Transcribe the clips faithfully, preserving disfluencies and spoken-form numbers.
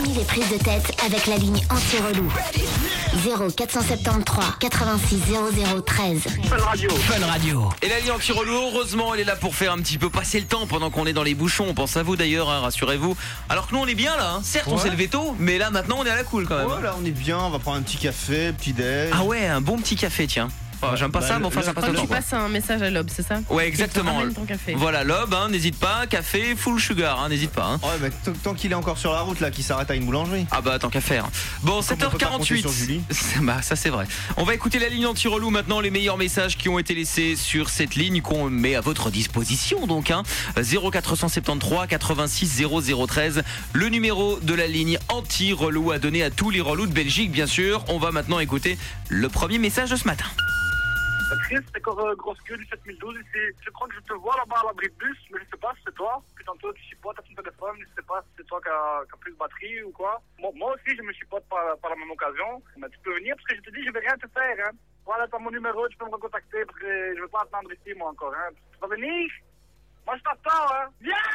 Fini les prises de tête avec la ligne anti-relou. zéro quatre cent soixante-treize quatre-vingt-six zéro zéro treize. Fun Radio. Fun Radio. Et la ligne anti-relou, heureusement, elle est là pour faire un petit peu passer le temps pendant qu'on est dans les bouchons. On pense à vous d'ailleurs, hein, rassurez-vous. Alors que nous, on est bien là. Hein. Certes, ouais. on s'est levé tôt, mais là, maintenant, on est à la cool quand même. Ouais, là, on est bien. On va prendre un petit café, petit déj. Ah ouais, un bon petit café, tiens. Enfin, j'aime pas bah, ça, mais enfin ça passe le temps. Tu passes un message à Lob, c'est ça? Ouais, exactement. Ton café. Voilà, Lob, hein, n'hésite pas, café full sugar, hein, n'hésite pas. Hein. Ouais, mais t- tant qu'il est encore sur la route là, qu'il s'arrête à une boulangerie. Ah bah tant qu'à faire. Bon, sept heures quarante-huit. Bah ça c'est vrai. On va écouter la ligne anti-relou maintenant, les meilleurs messages qui ont été laissés sur cette ligne qu'on met à votre disposition donc hein. zéro quatre cent soixante-treize quatre-vingt-six zéro zéro treize, le numéro de la ligne anti-relou à donner à tous les relous de Belgique bien sûr. On va maintenant écouter le premier message de ce matin. Chris, c'est encore euh, grosse queue du sept mille douze ici. Je crois que je te vois là-bas à l'abri de bus, mais je sais pas si c'est toi. Puis tantôt tu chipotes à ton téléphone, je sais pas si c'est toi qui a, qui a plus de batterie ou quoi. Moi, moi aussi je me chipote par, par la même occasion. Mais tu peux venir parce que je te dis je vais rien te faire. Hein. Voilà, t'as mon numéro, tu peux me recontacter parce que je veux pas attendre ici moi encore. Hein. Tu vas venir? Moi je t'attends. Hein. Viens.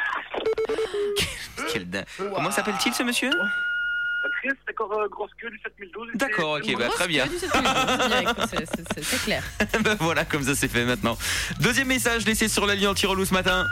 Quel din... Comment s'appelle-t-il ce monsieur? Chris, c'est encore euh, grosse queue du sept mille douze. D'accord, ok, bah, très bien. C'est, c'est, c'est, c'est clair. Bah voilà, comme ça c'est fait maintenant. Deuxième message laissé sur la ligne anti-relou ce matin.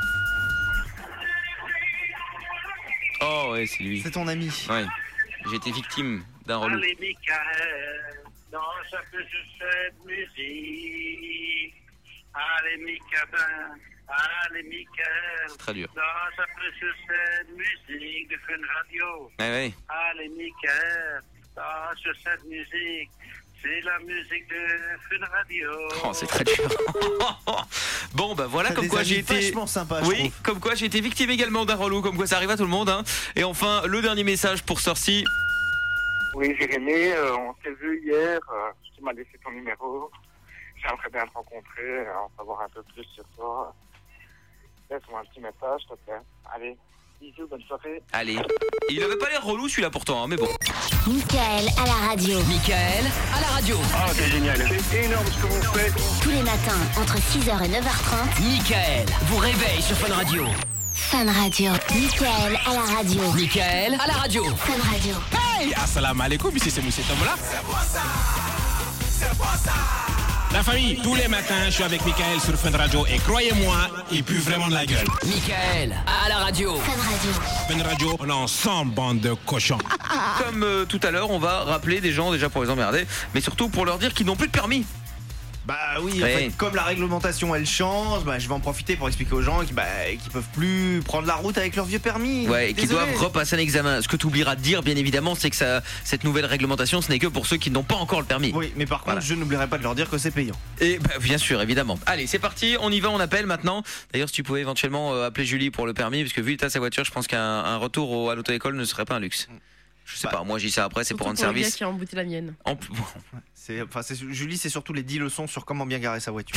Oh ouais, c'est lui. C'est ton ami. Ouais, j'ai été victime d'un relou. Allez, Michael, dans chaque jeu de musique. Allez, Michael. Allez, Michael. C'est très dur. Dans chaque jeu de musique de Fun Radio. Ouais, ouais. Allez, Michael. Dans chaque musique. C'est la musique de Fun Radio. Oh, c'est très dur. Bon, bah voilà, T'as comme quoi j'ai été. Vachement sympa, oui, comme quoi j'ai été victime également d'un relou, comme quoi ça arrive à tout le monde. Hein. Et enfin, le dernier message pour Sorcy. Oui, Jérémy, euh, on s'est vu hier. Euh, tu m'as laissé ton numéro. J'aimerais bien te rencontrer, euh, en savoir un peu plus sur toi. Laisse-moi un petit message, s'il te plaît. Allez, bisous, bonne soirée. Allez. Il avait pas l'air relou celui-là pourtant, hein, mais bon. Michael à la radio. Michael à la radio. Ah, c'est génial. C'est énorme ce que vous faites. Tous les matins, entre six heures et neuf heures trente. Michael vous réveille sur Fun Radio. Fun Radio. Michael à la radio. Michael à la radio. Fun Radio. Hey, assalamu alaikum, ici c'est Monsieur Tomola. C'est quoi ça? C'est quoi ça? La famille, tous les matins, je suis avec Michael sur Fun Radio et croyez-moi, il pue vraiment de la gueule. Michael à la radio. Fun Radio. Fun Radio, on est ensemble, bande de cochons. Comme euh, tout à l'heure, on va rappeler des gens déjà pour les emmerder, mais surtout pour leur dire qu'ils n'ont plus de permis. Bah oui, en ouais. fait, comme la réglementation elle change, bah, je vais en profiter pour expliquer aux gens qui bah, qui peuvent plus prendre la route avec leur vieux permis. Ouais, et qui Désolé. doivent repasser un examen. Ce que tu oublieras de dire, bien évidemment, c'est que ça, cette nouvelle réglementation, ce n'est que pour ceux qui n'ont pas encore le permis. Oui, mais par contre, voilà. je n'oublierai pas de leur dire que c'est payant. Et bah, bien sûr, évidemment. Allez, c'est parti, on y va, on appelle maintenant. D'ailleurs, si tu pouvais éventuellement euh, appeler Julie pour le permis, parce que vu l'état de sa voiture, je pense qu'un un retour au, à l'auto-école ne serait pas un luxe. Je sais bah, pas, moi j'ai ça après, c'est pour rendre pour service. Le gars qui a embouti la mienne. En... C'est, enfin, c'est, Julie, c'est surtout les dix leçons sur comment bien garer sa voiture.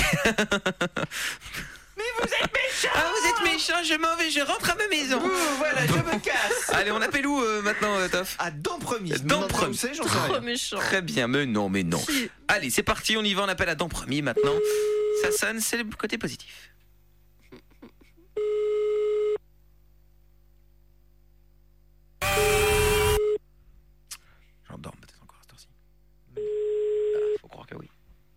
Mais vous êtes méchant! Ah, vous êtes méchant, je m'en vais, je rentre à ma maison. Ouh, voilà, je me casse. Allez, on appelle où euh, maintenant, euh, Toff? À Dampremis. Dampremis. J'en sais Trop rien. méchant. Très bien, mais non, mais non. Si. Allez, c'est parti, on y va, on appelle à Dampremis maintenant. Ça sonne, c'est le côté positif. J'endors peut-être encore à cette heure-ci. Ah, faut croire que oui.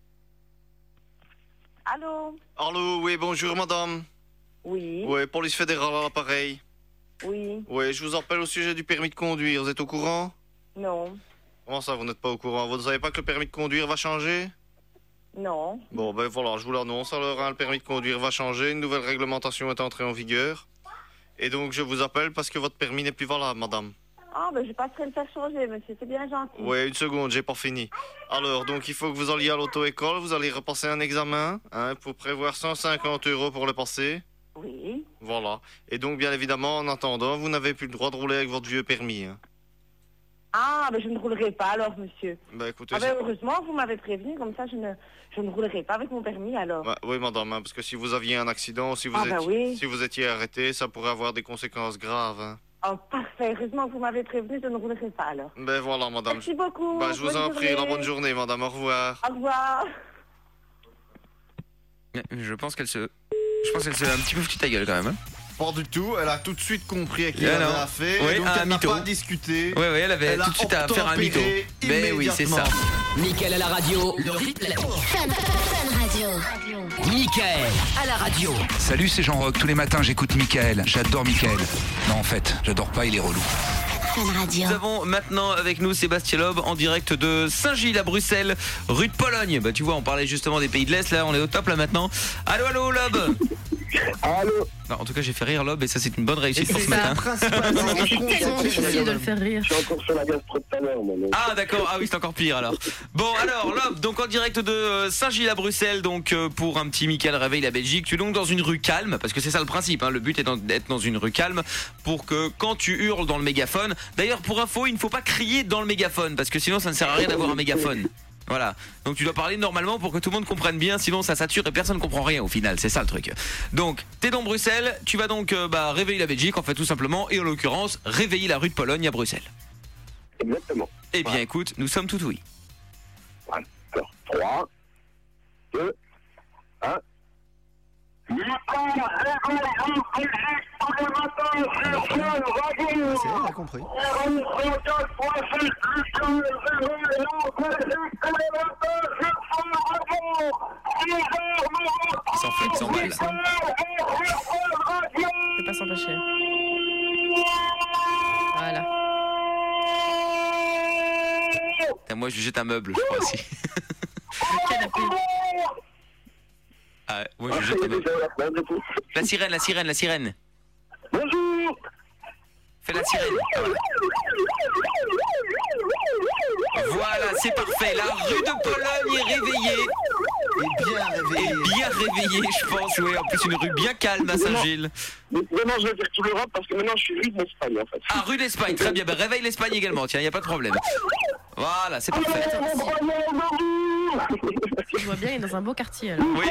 Allô? Allô, oui, bonjour madame. Oui. Oui, police fédérale à l'appareil. Oui. Oui, je vous appelle au sujet du permis de conduire. Vous êtes au courant? Non. Comment ça, vous n'êtes pas au courant? Vous ne savez pas que le permis de conduire va changer? Non. Bon, ben voilà, je vous l'annonce. Alors, hein, le permis de conduire va changer. Une nouvelle réglementation est entrée en vigueur. Et donc, je vous appelle parce que votre permis n'est plus valable, madame. Ah, ben je passerai le faire changer, monsieur. C'est bien gentil. Oui, une seconde, j'ai pas fini. Alors, donc, il faut que vous alliez à l'auto-école. Vous allez repasser un examen, hein, pour prévoir cent cinquante euros pour le passer. Oui. Voilà. Et donc, bien évidemment, en attendant, vous n'avez plus le droit de rouler avec votre vieux permis. Hein. Ah, ben je ne roulerai pas alors, monsieur. Bah écoutez... Ah ben heureusement, vous m'avez prévenu, comme ça je ne, je ne roulerai pas avec mon permis alors. Bah, oui, madame, hein, parce que si vous aviez un accident, si vous, ah, étiez, bah oui. si vous étiez arrêté, ça pourrait avoir des conséquences graves. Hein. Oh, parfait. Heureusement que vous m'avez prévenu, je ne roulerai pas alors. Ben voilà, madame. Merci beaucoup. Bah, je vous bonne en prie, journée. la bonne journée, madame. Au revoir. Au revoir. Je pense qu'elle se... Je pense qu'elle se... un petit peu foutu ta gueule quand même. Hein. Pas du tout, elle a tout de suite compris à qui Et elle alors avait affaire. Ouais, donc un elle n'a mytho. pas discuté. Ouais, ouais, elle avait Elle tout a de suite à faire un mytho. obtempéré Mais oui, c'est ça. immédiatement. Mickaël à la radio, le replay. Fun, Fun Radio. Mickaël à la radio. Salut, c'est Jean-Roch. Tous les matins, j'écoute Mickaël. J'adore Mickaël. Non, en fait, j'adore pas, il est relou. Fun Radio. Nous avons maintenant avec nous Sébastien Loeb en direct de Saint-Gilles à Bruxelles, rue de Pologne. Bah tu vois, on parlait justement des pays de l'Est, là on est au top là maintenant. Allô, allô Loeb. Allô. Non, en tout cas j'ai fait rire Loeb et ça c'est une bonne réussite Et pour c'est ce ça. matin. Principalement, C'est tellement difficile de le faire rire. Je suis encore sur la gastro tout à l'heure, moi. donc. Ah d'accord, ah oui c'est encore pire alors. Bon alors Loeb, donc en direct de euh, Saint-Gilles à Bruxelles, donc euh, pour un petit Mickaël réveille la Belgique. Tu es donc dans une rue calme, parce que c'est ça le principe, hein, le but est dans- d'être dans une rue calme pour que quand tu hurles dans le mégaphone, d'ailleurs pour info il ne faut pas crier dans le mégaphone, parce que sinon ça ne sert à rien d'avoir un mégaphone. Voilà, donc tu dois parler normalement pour que tout le monde comprenne bien, sinon ça sature et personne ne comprend rien au final, c'est ça le truc. Donc, t'es dans Bruxelles, tu vas donc euh, bah, réveiller la Belgique en fait tout simplement, et en l'occurrence, réveiller la rue de Pologne à Bruxelles. Exactement. Eh bien écoute, nous sommes tout oui. Voilà. Alors, trois, deux, un. c'est elle a compris. Ils s'en fait, ils s'en mêlent. Je peux pas s'empêcher. Voilà. Et moi je jette un meuble, je crois aussi. Le canapé. Ah, moi je jette un meuble. La sirène, la sirène, la sirène. Bonjour. Fais la sirène. Voilà, c'est parfait. La rue de Pologne est réveillée. Et bien réveillée. Et bien réveillée, je pense. Oui, en plus une rue bien calme à Saint-Gilles. Maintenant, je vais faire tout l'Europe parce que maintenant, je suis rue de l'Espagne, en fait. Ah, rue d'Espagne, très bien. Ben, réveille l'Espagne également, tiens, il n'y a pas de problème. Voilà, c'est parfait. Je vois bien, il est dans un beau quartier. Alors. Oui.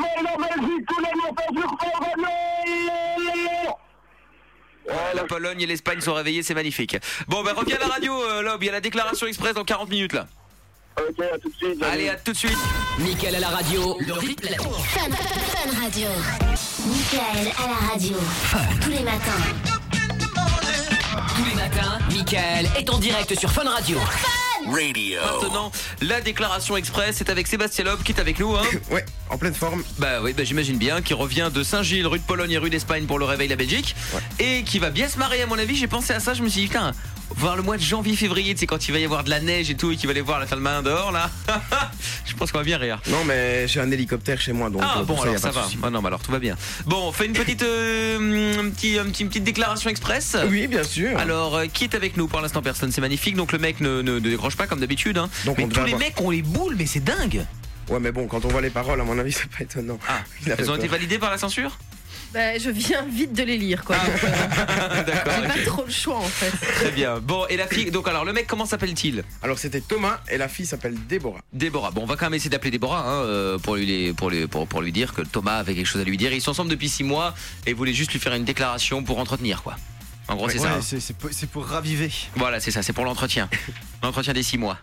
La Pologne et l'Espagne sont réveillés, c'est magnifique. Bon, ben reviens à la radio, euh, Lob, il y a la déclaration express dans quarante minutes là. Ok, à tout de suite. Allez, à tout de suite. Mickaël à la radio, le replay. Fun, Fun Radio. Mickaël à la radio. Tous les matins. Tous les matins, Mickaël est en direct sur Fun Radio. Radio. Maintenant, la déclaration express, c'est avec Sébastien Loeb qui est avec nous, hein. Ouais, en pleine forme. Bah oui, bah j'imagine bien, qui revient de Saint-Gilles, rue de Pologne et rue d'Espagne pour le réveil la Belgique. Ouais. Et qui va bien se marrer à mon avis, j'ai pensé à ça, je me suis dit putain, voir le mois de janvier, février, tu sais quand il va y avoir de la neige et tout et qu'il va aller voir la fin de main dehors là. Je pense qu'on va bien rire. Non, mais j'ai un hélicoptère chez moi, donc. Ah euh, bon pour ça, y alors a ça pas de va. souci. Ah non mais alors tout va bien. Bon, on fait une petite, euh, un petit, un petit- une petite déclaration express. Oui, bien sûr. Alors euh, qui est avec nous pour l'instant? Personne, c'est magnifique. Donc le mec ne, ne, ne décroche pas comme d'habitude. Hein. Donc, mais on tous devrait les avoir- mecs ont les boules, mais c'est dingue. Ouais, mais bon, quand on voit les paroles, à mon avis, c'est pas étonnant. Ah, Il a fait elles ont peur. été validées par la censure? Bah, je viens vite de les lire, quoi. Donc, euh, D'accord. j'ai ok. pas trop le choix, en fait. Très bien. Bon, et la fille, donc alors le mec, comment s'appelle-t-il? Alors, c'était Thomas et la fille s'appelle Déborah. Déborah. Bon, on va quand même essayer d'appeler Déborah hein, euh, pour, lui, pour, lui, pour, pour lui dire que Thomas avait quelque chose à lui dire. Ils sont ensemble depuis six mois et voulaient juste lui faire une déclaration pour entretenir, quoi. En gros, c'est ça. hein. c'est, c'est pour, c'est pour raviver. Voilà, c'est ça, c'est pour l'entretien. L'entretien des six mois.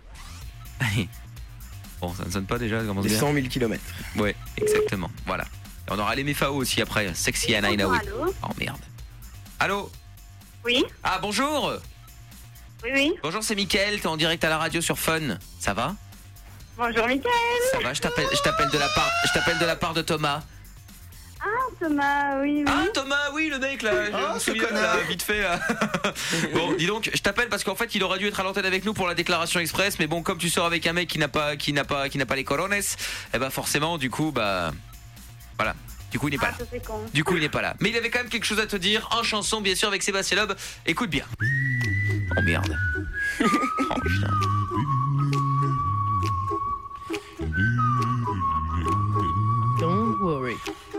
Bon, ça ne sonne pas déjà, comment Des dire? cent mille kilomètres. Ouais, exactement. Voilà. Et on aura les M F A O aussi après. Sexy and I know it. Allô? Oh merde. Allô? Oui, Ah, bonjour. oui, oui. Bonjour, c'est Mickaël. T'es en direct à la radio sur Fun. Ça va? Bonjour, Mickaël. Ça va, je t'appelle, je t'appelle de la part, je t'appelle de la part de Thomas. Ah, Thomas, oui, oui. Ah Thomas, oui le mec là, je Ah, me ce souviens, connard. là, vite fait là. Bon, dis donc, je t'appelle parce qu'en fait il aurait dû être à l'antenne avec nous pour la déclaration express, mais bon comme tu sors avec un mec qui n'a pas, qui n'a pas, qui n'a pas les corones, eh ben forcément du coup bah voilà, du coup il n'est pas Ah, là. ça c'est con. Du coup il n'est pas là. Mais il avait quand même quelque chose à te dire en chanson bien sûr avec Sébastien Loeb. Écoute bien. Oh merde. Oh putain. Don't worry.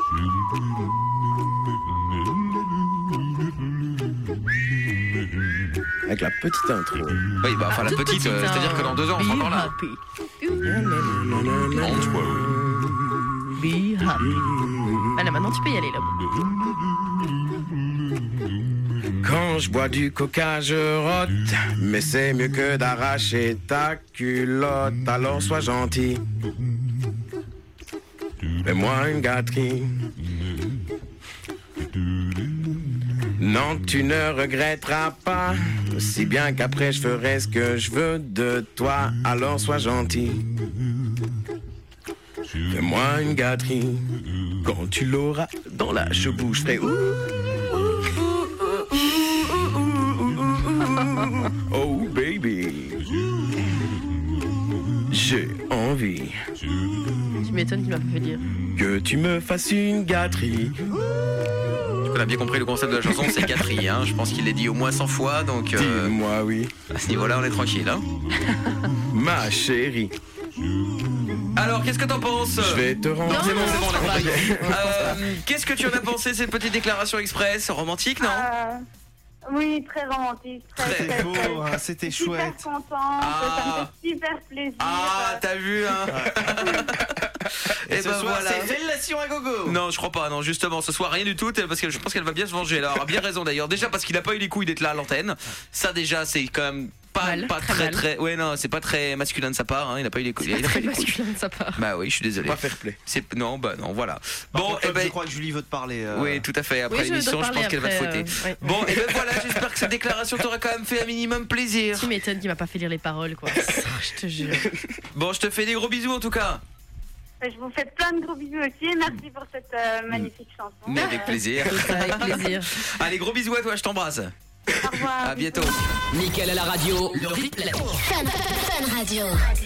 Avec la petite intro. Oui bah enfin la Toute petite, euh, c'est-à-dire que dans deux ans on sera encore là. Be happy. Be happy. Allez, maintenant tu peux y aller, là. Quand je bois du coca, je rote. Mais c'est mieux que d'arracher ta culotte. Alors sois gentil. Fais-moi une gâterie. Non, tu ne regretteras pas, si bien qu'après je ferai ce que je veux de toi, alors sois gentil. Fais-moi une gâterie, quand tu l'auras dans la chebouche, je ferai ouh, oh baby, j'ai envie. Tu m'étonnes qu'il m'a pas fait dire. Que tu me fasses une gâterie. On a bien compris le concept de la chanson, c'est gâterie, hein. Je pense qu'il l'a dit au moins cent fois, donc... Euh, Dis-moi oui. À ce niveau-là, on est tranquille, hein. Ma chérie. Alors, qu'est-ce que t'en penses? Je vais te rendre... Non, c'est bon, c'est bon, on a compris. euh, Qu'est-ce que tu en as pensé, cette petite déclaration express? Romantique, non? euh, Oui, très romantique. Très, très, très beau, très, hein, c'était chouette. Super contente, ah. Ça me fait super plaisir. Ah, t'as vu, hein. Et, Et ce ben soir, voilà. C'est fellation à gogo. Non, je crois pas, non, justement, ce soir, rien du tout, parce que je pense qu'elle va bien se venger. Elle aura bien raison d'ailleurs. Déjà parce qu'il a pas eu les couilles d'être là à l'antenne. Ça, déjà, c'est quand même pas, mal, pas très, très, très. Ouais, non, c'est pas très masculin de sa part, hein. Il a pas eu les couilles. C'est très masculin de sa part. Bah oui, je suis désolé. Pas fair play. C'est... Non, bah non, voilà. Bon, contre, eh ben... je crois que Julie veut te parler. Euh... Oui, tout à fait. Après oui, l'émission, je, je pense qu'elle va te fouetter. Euh, ouais. Bon, et ben voilà, j'espère que cette déclaration t'aura quand même fait un minimum plaisir. Tu m'étonnes qu'il m'a pas fait lire les paroles, quoi. Je te jure. Bon, je te fais des gros bisous en tout cas. Je vous fais plein de gros bisous aussi et merci pour cette euh, magnifique chanson. Mais avec plaisir. Avec plaisir. Allez, gros bisous à toi, je t'embrasse. Au revoir. À bientôt. Mickaël à la radio, le replay. Fun, Fun Radio.